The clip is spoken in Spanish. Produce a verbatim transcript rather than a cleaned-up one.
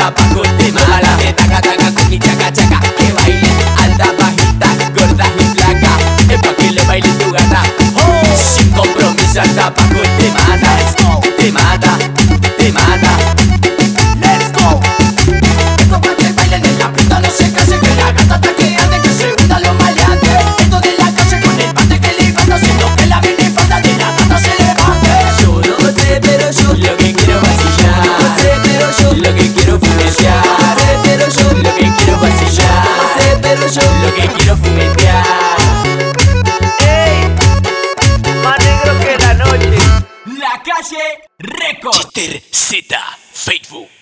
abajo te mala. De taca taca con mi chaca chaca. Que baile alta, bajita, gorda y flaca. Es pa' que le baile tu gata. Oh, sin compromiso hasta abajo te mata. Te mata, te mata. Let's go. Esto pa' que baile de la puta no se case. Que la gata está que ande, que se hunda los maleantes. Esto de la calle con el bate que levanta. Siendo que la viene falta de la gata se levante. Yo no sé pero yo lo que quiero vacilar. No sé pero yo lo que quiero fumetear. No sé pero yo lo que quiero vacilar. No sé pero yo lo que quiero fumetear. Ey, más negro que la noche. La Calle Records. Chester Z, Facebook.